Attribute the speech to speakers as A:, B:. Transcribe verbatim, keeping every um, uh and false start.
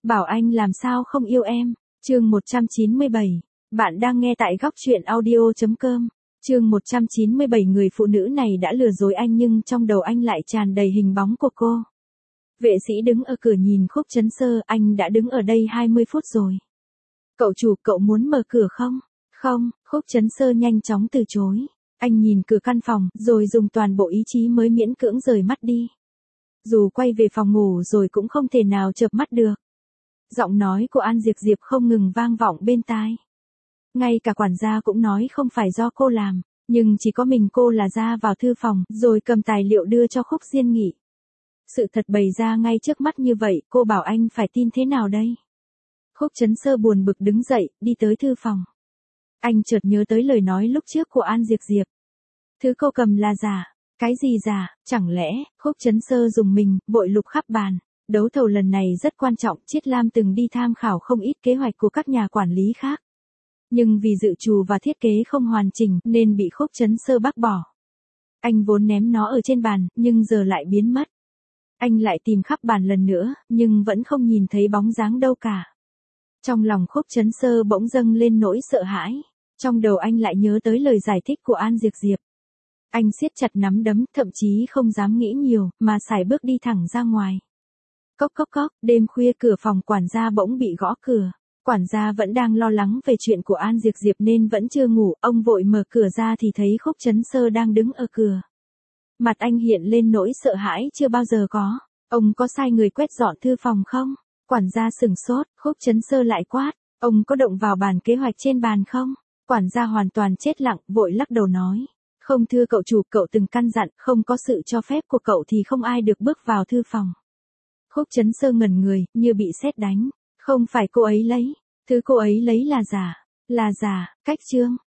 A: Bảo anh làm sao không yêu em. Chương một trăm chín mươi bảy. Bạn đang nghe tại góc truyện audio chấm com. Chương một trăm chín mươi bảy. Người phụ nữ này đã lừa dối anh nhưng trong đầu anh lại tràn đầy hình bóng của cô. Vệ sĩ đứng ở cửa nhìn Khúc Chấn Sơ, anh đã đứng ở đây hai mươi phút rồi. Cậu chủ, cậu muốn mở cửa không? Không, Khúc Chấn Sơ nhanh chóng từ chối. Anh nhìn cửa căn phòng, rồi dùng toàn bộ ý chí mới miễn cưỡng rời mắt đi. Dù quay về phòng ngủ rồi cũng không thể nào chợp mắt được. Giọng nói của An Diệp Diệp không ngừng vang vọng bên tai. Ngay cả quản gia cũng nói không phải do cô làm, nhưng chỉ có mình cô là ra vào thư phòng, rồi cầm tài liệu đưa cho Khúc Diên Nghị. Sự thật bày ra ngay trước mắt như vậy, cô bảo anh phải tin thế nào đây? Khúc Chấn Sơ buồn bực đứng dậy, đi tới thư phòng. Anh chợt nhớ tới lời nói lúc trước của An Diệp Diệp. Thứ cô cầm là giả. Cái gì giả? Chẳng lẽ? Khúc Chấn Sơ dùng mình, vội lục khắp bàn. Đấu thầu lần này rất quan trọng, Chiết Lam từng đi tham khảo không ít kế hoạch của các nhà quản lý khác. Nhưng vì dự trù và thiết kế không hoàn chỉnh nên bị Khúc Chấn Sơ bác bỏ. Anh vốn ném nó ở trên bàn, nhưng giờ lại biến mất. Anh lại tìm khắp bàn lần nữa, nhưng vẫn không nhìn thấy bóng dáng đâu cả. Trong lòng Khúc Chấn Sơ bỗng dâng lên nỗi sợ hãi. Trong đầu anh lại nhớ tới lời giải thích của An Diệp Diệp. Anh siết chặt nắm đấm, thậm chí không dám nghĩ nhiều, mà sải bước đi thẳng ra ngoài. Cốc cốc cốc, đêm khuya cửa phòng quản gia bỗng bị gõ cửa. Quản gia vẫn đang lo lắng về chuyện của An Diệp Diệp nên vẫn chưa ngủ, ông vội mở cửa ra thì thấy Khúc Chấn Sơ đang đứng ở cửa. Mặt anh hiện lên nỗi sợ hãi chưa bao giờ có. Ông có sai người quét dọn thư phòng không? Quản gia sửng sốt, Khúc Chấn Sơ lại quát. Ông có động vào bản kế hoạch trên bàn không? Quản gia hoàn toàn chết lặng, vội lắc đầu nói. Không thưa cậu chủ, cậu từng căn dặn, không có sự cho phép của cậu thì không ai được bước vào thư phòng. Khúc Chấn Sơ ngẩn người, như bị sét đánh. Không phải cô ấy lấy. Thứ cô ấy lấy là giả. Là giả, cách chương.